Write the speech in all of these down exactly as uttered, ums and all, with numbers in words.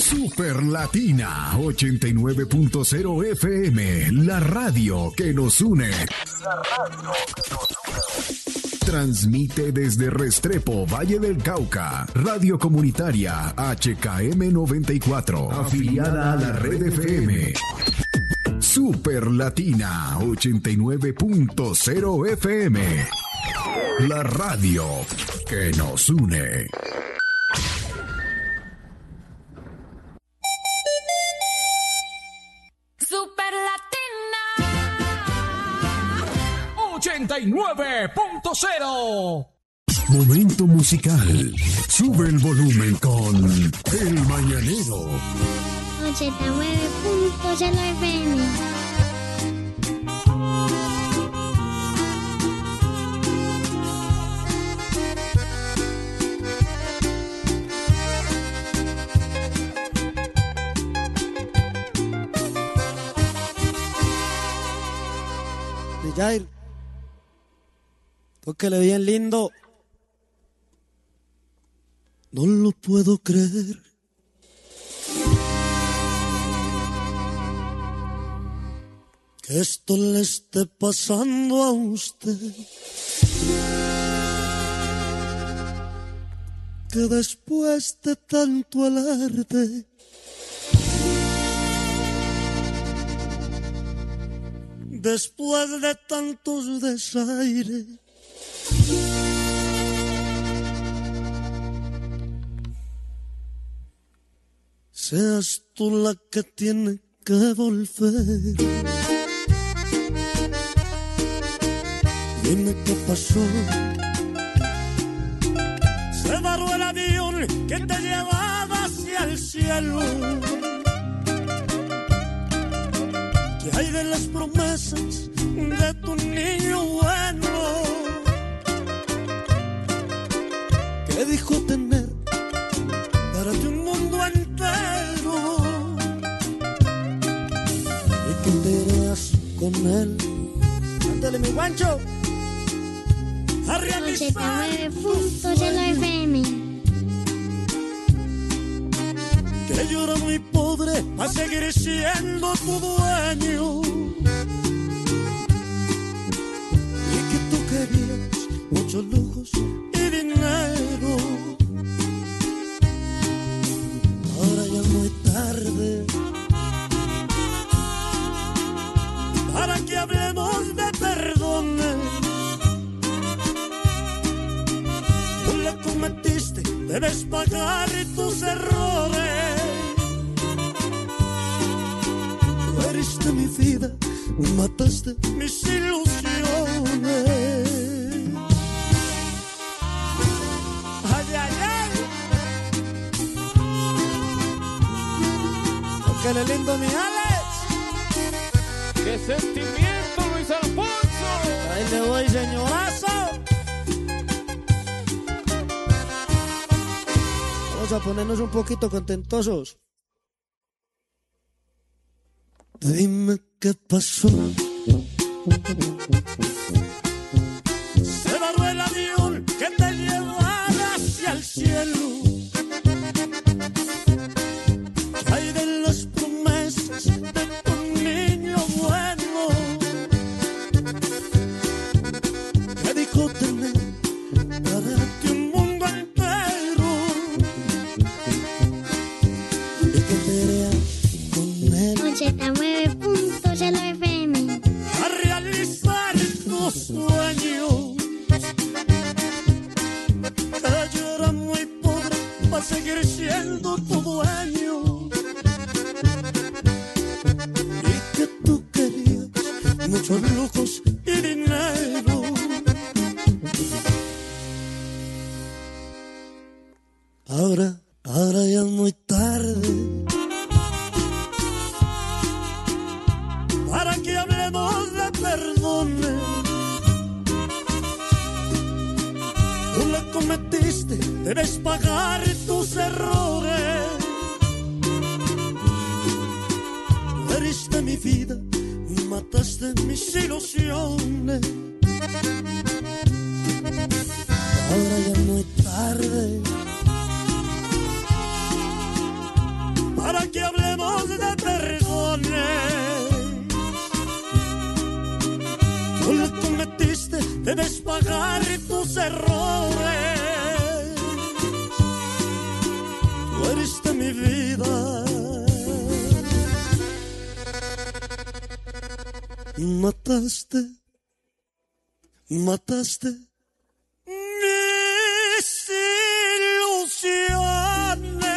Super Latina ochenta y nueve punto cero F M, la radio que nos une. La radio que nos une. Transmite desde Restrepo, Valle del Cauca, Radio Comunitaria H K M noventa y cuatro, afiliada a la Red F M. Super Latina ochenta y nueve punto cero F M, la radio que nos une. Super Latina ochenta y nueve punto cero. Momento musical. Sube el volumen con El Mañanero. ochenta y nueve punto cero F M. Jair, tóquele bien lindo. No lo puedo creer. Que esto le esté pasando a usted. Que después de tanto alarde, después de tantos desaires, seas tú la que tiene que volver. Dime qué pasó. Se varó el avión que te llevaba hacia el cielo. ¿Qué hay de las promesas de tu niño bueno? ¿Qué dijo tener para ti un mundo entero? Y que te irás con él. Ándale, mi guancho, a realizar tus sueños. Que yo era muy pobre a seguir siendo tu dueño. Y que tú querías muchos lujos y dinero. Ahora ya es muy tarde para que hablemos de perdones. Tú le cometiste, debes pagar tus errores. Tú heriste mi vida, mataste mis ilusiones. Ay, ay, ay. Que le lindo mi Alex. ¡Qué sentimiento, Luis Alfonso! Ahí le voy, señorazo. Vamos a ponernos un poquito contentosos. Dime qué pasó. Se varó el avión que te llevara hacia el cielo. Hay de las promesas de tu niño bueno. Que dijo tener para ti un mundo entero. Y que te veas con él. ochenta y nueve punto cero F M. A realizar tus sueños. Que yo era muy pobre para seguir siendo tu dueño. Y que tú querías muchos lujos y dinero. Ahora, ahora ya es muy tarde para que hablemos de perdones. Tú le cometiste, debes pagar tus errores. Tú heriste mi vida, mataste mis ilusiones. Ahora ya es muy tarde para que hablemos de perdones. Tú lo cometiste, debes pagar tus errores. Tú eres de mi vida y mataste, mataste mis ilusiones.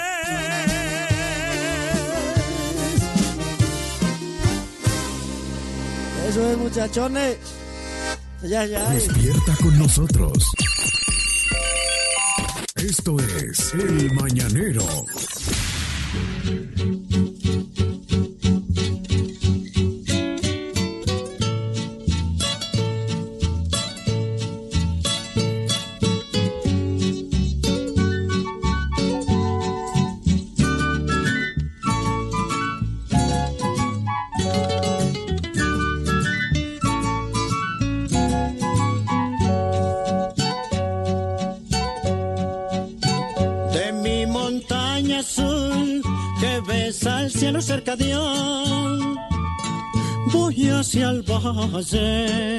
Eso es, muchachones. Ya, ya. Despierta con nosotros. Esto es El Mañanero. Al cielo cerca de Dios, voy hacia el valle.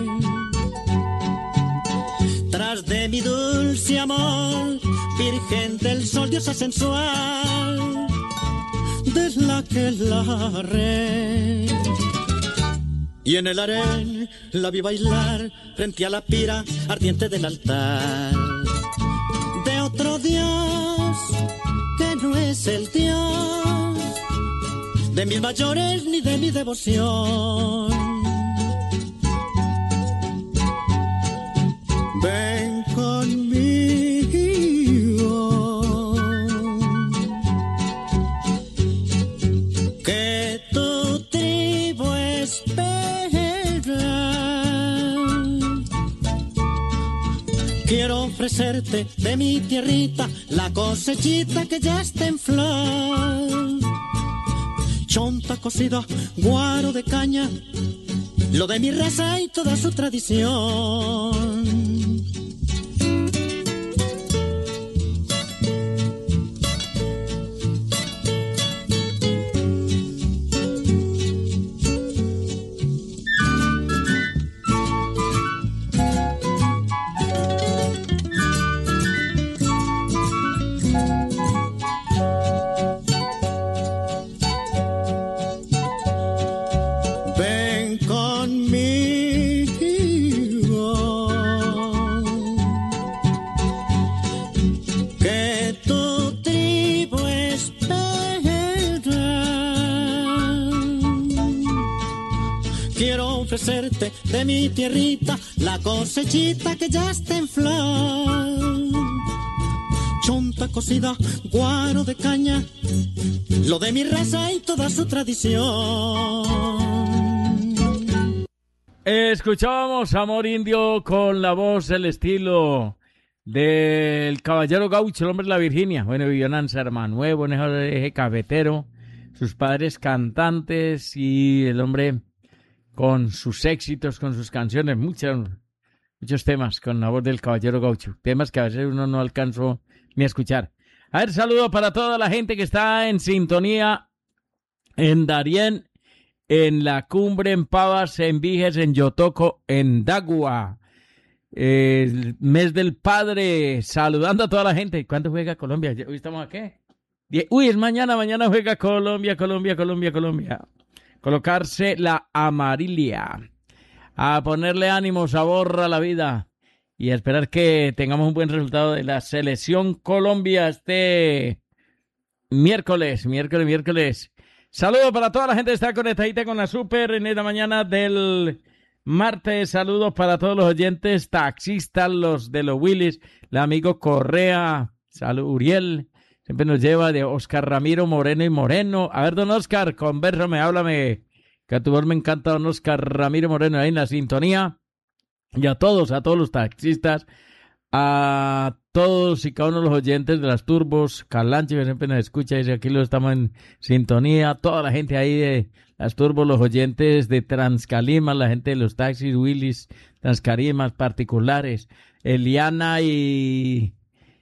Tras de mi dulce amor, virgen del sol, diosa sensual, de la que la re. Y en el harén la vi bailar frente a la pira ardiente del altar de otro Dios que no es el Dios de mis mayores ni de mi devoción. Ven conmigo, que tu tribu espera. Quiero ofrecerte de mi tierrita la cosechita que ya está en flor. Chonta cocida, guaro de caña, lo de mi raza y toda su tradición. De mi tierrita la cosechita que ya está en flor. Chonta cocida, guaro de caña, lo de mi raza y toda su tradición. Escuchábamos Amor Indio con la voz, el estilo del caballero gaucho, el hombre de la Virginia. Bueno, vivió en San Manuel, buen eje cafetero, sus padres cantantes y el hombre con sus éxitos, con sus canciones, muchos, muchos temas con la voz del caballero gaucho, temas que a veces uno no alcanzó ni a escuchar. A ver, saludo para toda la gente que está en sintonía en Darién, en La Cumbre, en Pavas, en Viges, en Yotoco, en Dagua. El mes del padre, saludando a toda la gente. ¿Cuándo juega Colombia? ¿Hoy estamos a qué? Uy, es mañana, mañana juega Colombia, Colombia, Colombia, Colombia. Colocarse la amarilla, a ponerle ánimo, sabor a la vida y a esperar que tengamos un buen resultado de la selección Colombia este miércoles, miércoles, miércoles. Saludos para toda la gente que está conectadita con la Super en esta mañana del martes. Saludos para todos los oyentes taxistas, los de los Willis, el amigo Correa, salud Uriel. Siempre nos lleva de Oscar Ramiro Moreno y Moreno. A ver, don Oscar, convérsame, háblame. Que a tu voz me encanta, don Oscar Ramiro Moreno, ahí en la sintonía. Y a todos, a todos los taxistas, a todos y cada uno de los oyentes de las turbos, Calanche, que siempre nos escucha, dice aquí lo estamos en sintonía. Toda la gente ahí de las turbos, los oyentes de Transcalima, la gente de los taxis, Willis, Transcalimas particulares, Eliana y...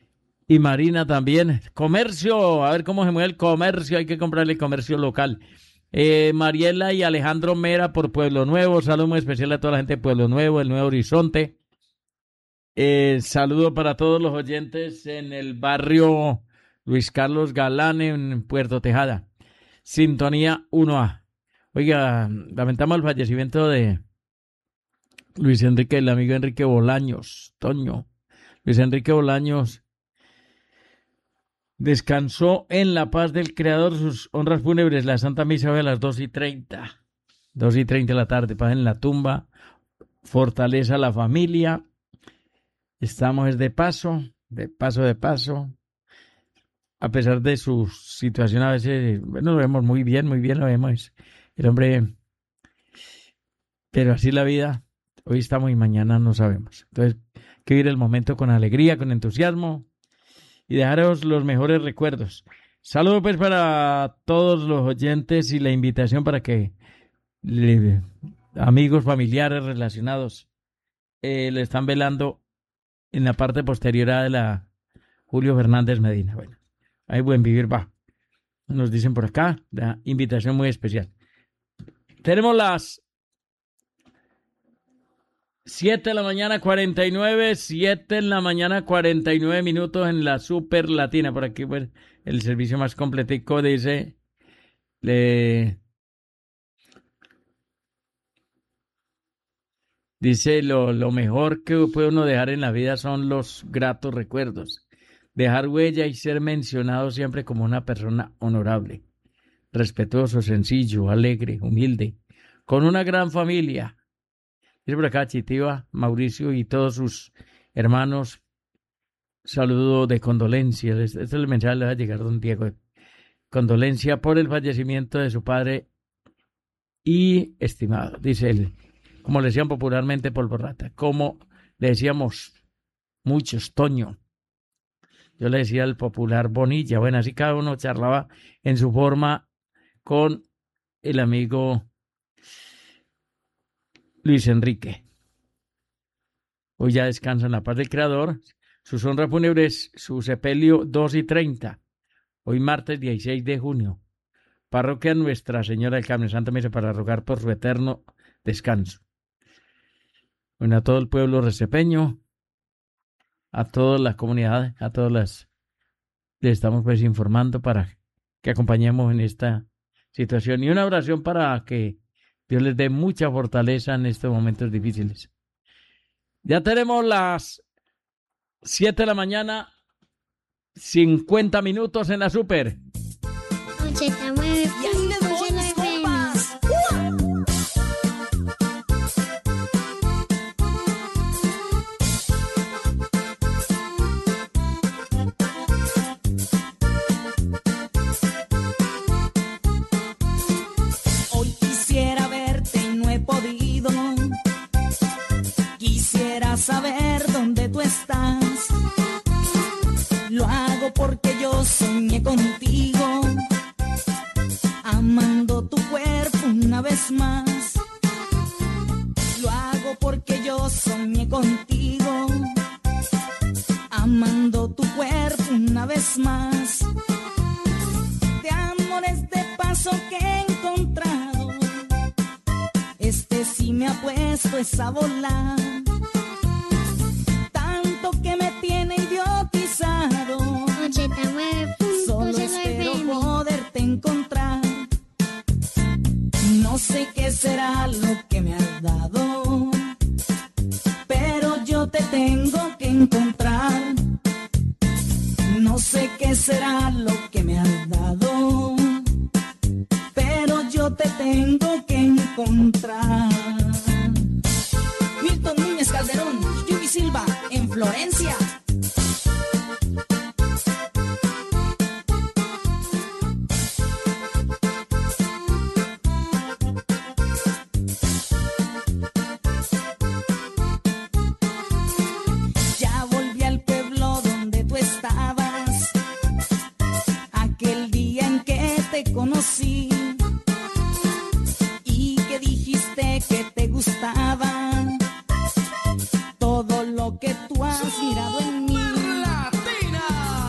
Y Marina también. Comercio, a ver cómo se mueve el comercio, hay que comprarle comercio local. Eh, Mariela y Alejandro Mera por Pueblo Nuevo, saludo muy especial a toda la gente de Pueblo Nuevo, el Nuevo Horizonte. Eh, saludo para todos los oyentes en el barrio Luis Carlos Galán en Puerto Tejada. Sintonía uno A. Oiga, lamentamos el fallecimiento de Luis Enrique, el amigo Enrique Bolaños, Toño. Luis Enrique Bolaños descansó en la paz del Creador. Sus honras fúnebres, la Santa Misa hoy a las dos y treinta. dos y treinta de la tarde, paz en la tumba. Fortaleza a la familia. Estamos de paso, de paso, de paso. A pesar de su situación a veces, bueno, lo vemos muy bien, muy bien lo vemos. El hombre, pero así la vida, hoy estamos y mañana no sabemos. Entonces, hay que vivir el momento con alegría, con entusiasmo y dejaros los mejores recuerdos. Saludos pues para todos los oyentes y la invitación para que le, amigos, familiares relacionados eh, le están velando en la parte posterior de la Julio Fernández Medina. Bueno, hay buen vivir, va. Nos dicen por acá, la invitación muy especial. Tenemos las siete de la mañana, cuarenta y nueve, siete de la mañana, cuarenta y nueve minutos en la Super Latina. Por aquí, pues, el servicio más completico dice, le, dice lo, lo mejor que puede uno dejar en la vida son los gratos recuerdos. Dejar huella y ser mencionado siempre como una persona honorable, respetuoso, sencillo, alegre, humilde, con una gran familia. Dice por acá Chitiva, Mauricio y todos sus hermanos, saludo de condolencia. Este es el mensaje, le va a llegar don Diego. Condolencia por el fallecimiento de su padre y estimado. Dice él, como le decían popularmente Polvorrata, como le decíamos muchos, Toño. Yo le decía el popular Bonilla. Bueno, así cada uno charlaba en su forma con el amigo Luis Enrique. Hoy ya descansa en la paz del Creador. Sus honras fúnebres, su sepelio dos y treinta. Hoy martes dieciséis de junio. Parroquia Nuestra Señora del Carmen, Santa Misa para rogar por su eterno descanso. Bueno, a todo el pueblo recepeño, a toda la comunidad, a todas las, les estamos pues informando para que acompañemos en esta situación y una oración para que Dios les dé mucha fortaleza en estos momentos difíciles. Ya tenemos las siete de la mañana, cincuenta minutos en la Super. ochenta y nueve punto cero F M. Hoy quisiera verte y no he podido. Quisiera saber dónde tú estás. Lo hago porque yo soñé contigo, amando tu cuerpo una vez más. Lo hago porque yo soñé contigo, amando tu cuerpo una vez más. De amores de paso que he encontrado, este sí me ha puesto esa bola, tanto que me tiene idiotizado. ochenta y nueve punto Solo cero espero F M. poderte encontrar. No sé qué será lo que me has dado, pero yo te tengo que encontrar. No sé qué será lo que me has dado, pero yo te tengo que encontrar. Milton Núñez Calderón, Yubi Silva, en Florencia. Ya volví al pueblo donde tú estabas, aquel día en que te conocí y que dijiste que te gustaba todo lo que tú has mirado en mí. Latina.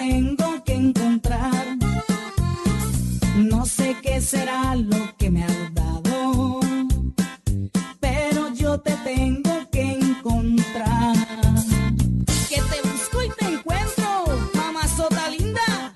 tengo que encontrar. No sé qué será lo que me has dado, pero yo te tengo que encontrar. Que te busco y te encuentro, mamazota linda.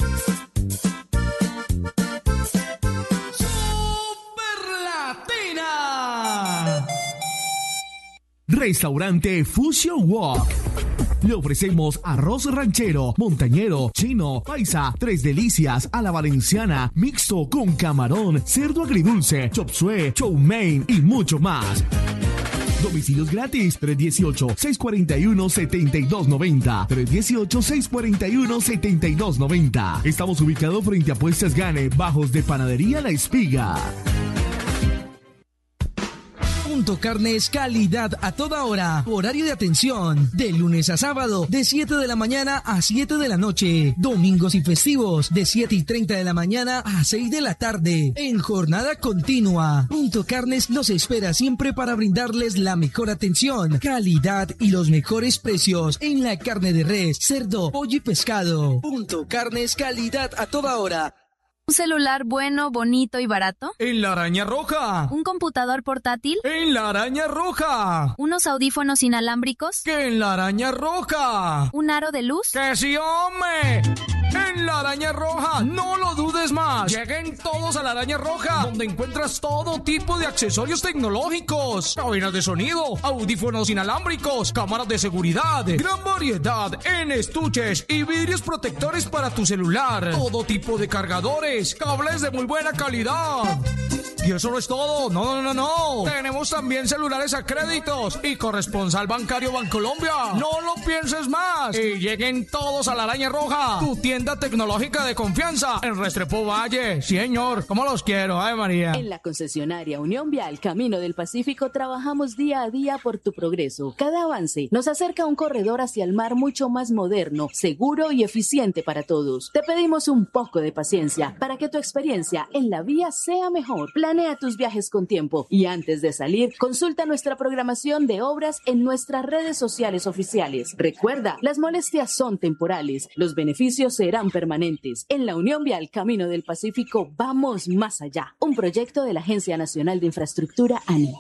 Superlatina. Restaurante Fusion Walk. Le ofrecemos arroz ranchero, montañero, chino, paisa, tres delicias, a la valenciana, mixto con camarón, cerdo agridulce, chop suey, chow mein y mucho más. Domicilios gratis, tres uno ocho, seis cuatro uno, siete dos nueve cero, tres uno ocho, seis cuatro uno, siete dos nueve cero. Estamos ubicados frente a Puestas Gane, bajos de Panadería La Espiga. Punto Carnes, calidad a toda hora. Horario de atención de lunes a sábado de siete de la mañana a siete de la noche. Domingos y festivos de siete y treinta de la mañana a seis de la tarde. En jornada continua. Punto Carnes los espera siempre para brindarles la mejor atención, calidad y los mejores precios en la carne de res, cerdo, pollo y pescado. Punto Carnes, calidad a toda hora. ¿Un celular bueno, bonito y barato? En la Araña Roja. ¿Un computador portátil? En la Araña Roja. ¿Unos audífonos inalámbricos? Que en la Araña Roja. ¿Un aro de luz? ¡Que sí, hombre! En la Araña Roja, no lo dudes más. Lleguen todos a la Araña Roja, donde encuentras todo tipo de accesorios tecnológicos, cabinas de sonido, audífonos inalámbricos, cámaras de seguridad, gran variedad en estuches y vidrios protectores para tu celular, todo tipo de cargadores, cables de muy buena calidad. Y eso no es todo, no, no, no, no. Tenemos también celulares a créditos y corresponsal bancario Bancolombia. No lo pienses más. Y lleguen todos a la Araña Roja, tu tienda tecnológica de confianza en Restrepo Valle. Sí, señor, ¿cómo los quiero? Ay, María. En la concesionaria Unión Vial Camino del Pacífico trabajamos día a día por tu progreso. Cada avance nos acerca a un corredor hacia el mar mucho más moderno, seguro y eficiente para todos. Te pedimos un poco de paciencia para que tu experiencia en la vía sea mejor. Planea tus viajes con tiempo y antes de salir, consulta nuestra programación de obras en nuestras redes sociales oficiales. Recuerda, las molestias son temporales, los beneficios serán permanentes. En la Unión Vial Camino del Pacífico vamos más allá. Un proyecto de la Agencia Nacional de Infraestructura A N I.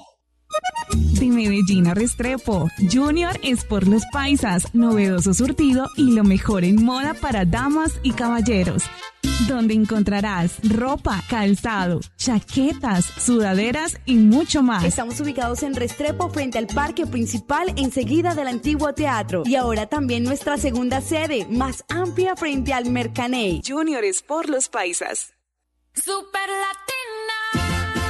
De Medellín a Restrepo, Junior es por los paisas, novedoso surtido y lo mejor en moda para damas y caballeros, donde encontrarás ropa, calzado, chaquetas, sudaderas y mucho más. Estamos ubicados en Restrepo frente al parque principal enseguida del antiguo teatro y ahora también nuestra segunda sede, más amplia frente al Mercaney. Junior es por los paisas. Super Latina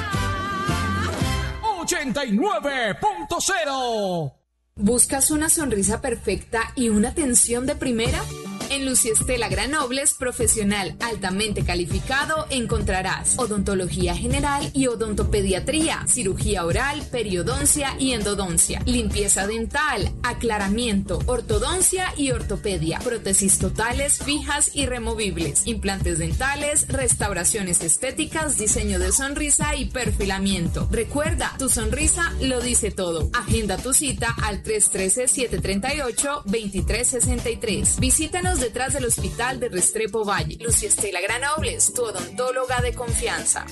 ochenta y nueve punto cero. ¿Buscas una sonrisa perfecta y una atención de primera? En Luciestela Granobles, profesional altamente calificado, encontrarás odontología general y odontopediatría, cirugía oral, periodoncia y endodoncia, limpieza dental, aclaramiento, ortodoncia y ortopedia, prótesis totales, fijas y removibles, implantes dentales, restauraciones estéticas, diseño de sonrisa y perfilamiento. Recuerda, tu sonrisa lo dice todo. Agenda tu cita al tres uno tres, siete tres ocho, dos tres seis tres. Visítanos detrás del Hospital de Restrepo Valle. Luciestela Granobles, tu odontóloga de confianza.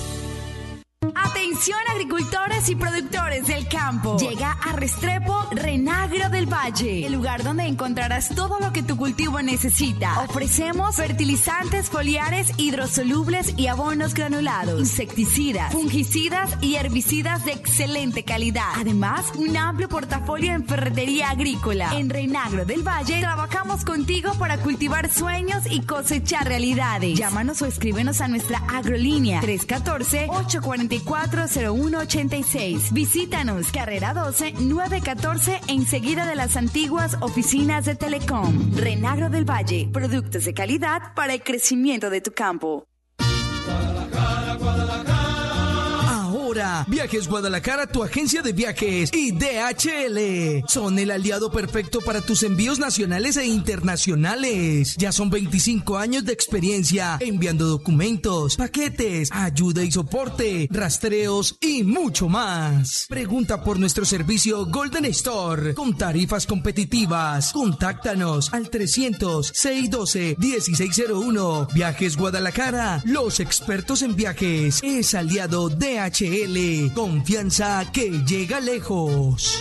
Atención agricultores y productores del campo. Llega a Restrepo Renagro del Valle, el lugar donde encontrarás todo lo que tu cultivo necesita. Ofrecemos fertilizantes foliares hidrosolubles y abonos granulados, insecticidas, fungicidas y herbicidas de excelente calidad. Además, un amplio portafolio en ferretería agrícola. En Renagro del Valle trabajamos contigo para cultivar sueños y cosechar realidades. Llámanos o escríbenos a nuestra agrolínea tres uno cuatro, ocho cuatro cuatro, cero uno ocho seis. Visítanos, carrera doce, nueve catorce, enseguida de las antiguas oficinas de Telecom. Renagro del Valle, productos de calidad para el crecimiento de tu campo. Ahora ahora. Viajes Guadalajara, tu agencia de viajes, y D H L son el aliado perfecto para tus envíos nacionales e internacionales. Ya son veinticinco años de experiencia enviando documentos, paquetes, ayuda y soporte, rastreos y mucho más. Pregunta por nuestro servicio Golden Store con tarifas competitivas. Contáctanos al trescientos, seiscientos doce, dieciséis cero uno. Viajes Guadalajara, los expertos en viajes. Es aliado D H L. Confianza que llega lejos.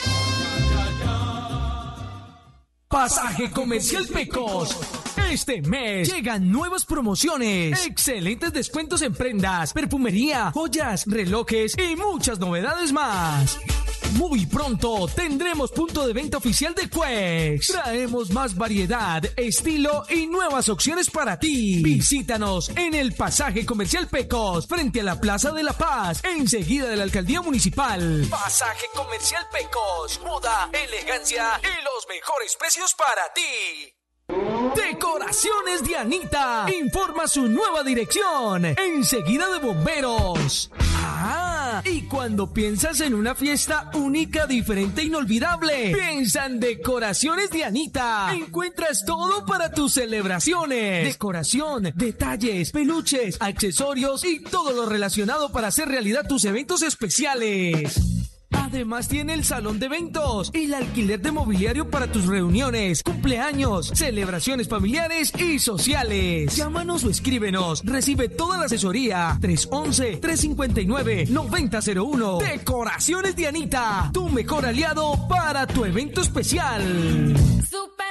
Pasaje Comercial Pecos. Este mes llegan nuevas promociones, excelentes descuentos en prendas, perfumería, joyas, relojes y muchas novedades más. Muy pronto tendremos punto de venta oficial de Quex. Traemos más variedad, estilo y nuevas opciones para ti. Visítanos en el Pasaje Comercial Pecos, frente a la Plaza de la Paz, enseguida de la Alcaldía Municipal. Pasaje Comercial Pecos, moda, elegancia y los mejores precios para ti. Decoraciones Dianita informa su nueva dirección, enseguida de Bomberos. Ah, y cuando piensas en una fiesta única, diferente e inolvidable, piensa en Decoraciones Dianita. Encuentras todo para tus celebraciones: decoración, detalles, peluches, accesorios y todo lo relacionado para hacer realidad tus eventos especiales. Además tiene el salón de eventos y el alquiler de mobiliario para tus reuniones, cumpleaños, celebraciones familiares y sociales. Llámanos o escríbenos. Recibe toda la asesoría. tres once, tres cincuenta y nueve, noventa cero uno. Decoraciones Dianita, tu mejor aliado para tu evento especial. Super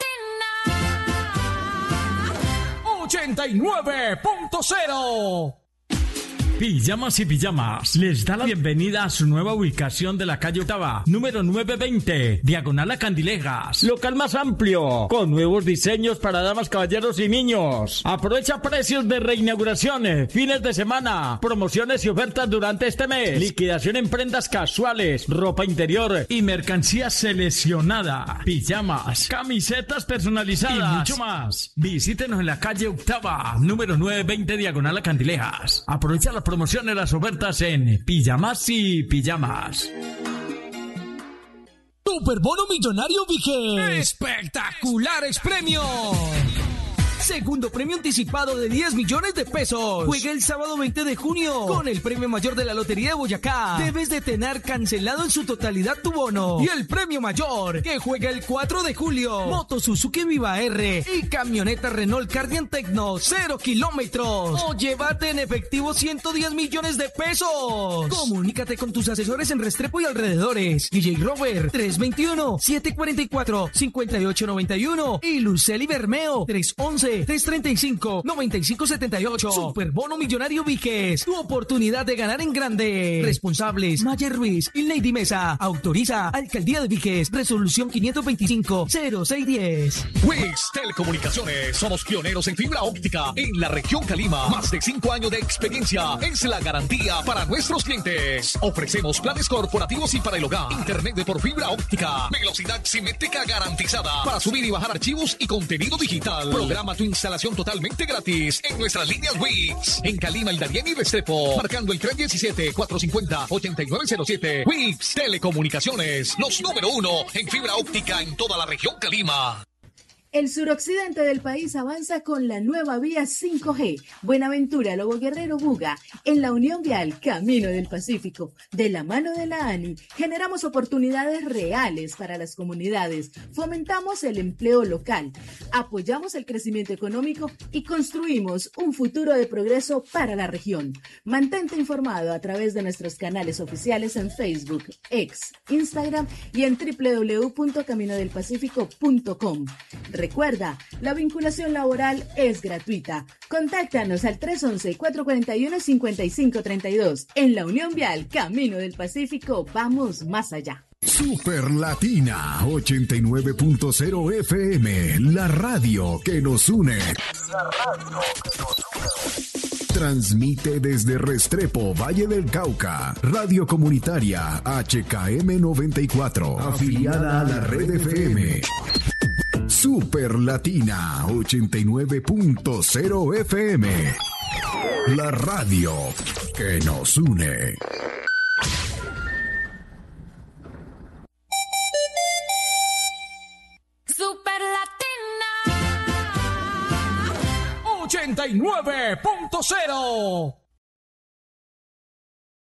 Latina ochenta y nueve punto cero. Pijamas y Pijamas les da la bienvenida a su nueva ubicación de la calle Octava, número novecientos veinte, diagonal a Candilejas. Local más amplio, con nuevos diseños para damas, caballeros y niños. Aprovecha precios de reinauguraciones, fines de semana, promociones y ofertas durante este mes. Liquidación en prendas casuales, ropa interior y mercancía seleccionada. Pijamas, camisetas personalizadas y mucho más. Visítenos en la calle Octava, número novecientos veinte, diagonal a Candilejas. Aprovecha la promociones, las ofertas en Pijamas y Pijamas. Superbono Millonario Vigés. ¡Espectaculares premios! Segundo premio anticipado de diez millones de pesos. Juega el sábado veinte de junio con el premio mayor de la Lotería de Boyacá. Debes de tener cancelado en su totalidad tu bono. Y el premio mayor, que juega el cuatro de julio. Moto Suzuki Viva R y camioneta Renault Cardian Tecno cero kilómetros. O llévate en efectivo ciento diez millones de pesos. Comunícate con tus asesores en Restrepo y alrededores. D J Robert, tres veintiuno, setecientos cuarenta y cuatro, cincuenta y ocho noventa y uno. Y Luceli Bermeo, tres once, tres treinta y cinco, noventa y cinco setenta y ocho. Superbono Millonario Víquez, tu oportunidad de ganar en grande. Responsables: Mayer Ruiz y Lady Mesa. Autoriza Alcaldía de Víquez. Resolución quinientos veinticinco, cero seis diez. Wix Telecomunicaciones, somos pioneros en fibra óptica en la región Calima. Más de cinco años de experiencia es la garantía para nuestros clientes. Ofrecemos planes corporativos y para el hogar. Internet de por fibra óptica, velocidad simétrica garantizada para subir y bajar archivos y contenido digital. Programa tu instalación totalmente gratis en nuestras líneas Wix. En Calima, El Darién y Restrepo, marcando el tres diecisiete, cuatrocientos cincuenta, ochenta y nueve cero siete. Wix Telecomunicaciones, los número uno en fibra óptica en toda la región Calima. El suroccidente del país avanza con la nueva vía cinco G. Buenaventura, Lobo Guerrero, Buga. En la Unión Vial, Camino del Pacífico. De la mano de la ANI, generamos oportunidades reales para las comunidades. Fomentamos el empleo local. Apoyamos el crecimiento económico y construimos un futuro de progreso para la región. Mantente informado a través de nuestros canales oficiales en Facebook, X, Instagram y en doble u doble u doble u punto camino del pacífico punto com. Recuerda, la vinculación laboral es gratuita. Contáctanos al tres once, cuatro cuarenta y uno, cincuenta y cinco treinta y dos. En la Unión Vial, Camino del Pacífico, vamos más allá. Super Latina ochenta y nueve punto cero F M, la radio que nos une. La radio que nos une. Transmite desde Restrepo, Valle del Cauca, Radio Comunitaria H K M noventa y cuatro, afiliada a la Red F M. Super Latina ochenta y nueve punto cero F M. La radio que nos une. Super Latina ochenta y nueve punto cero.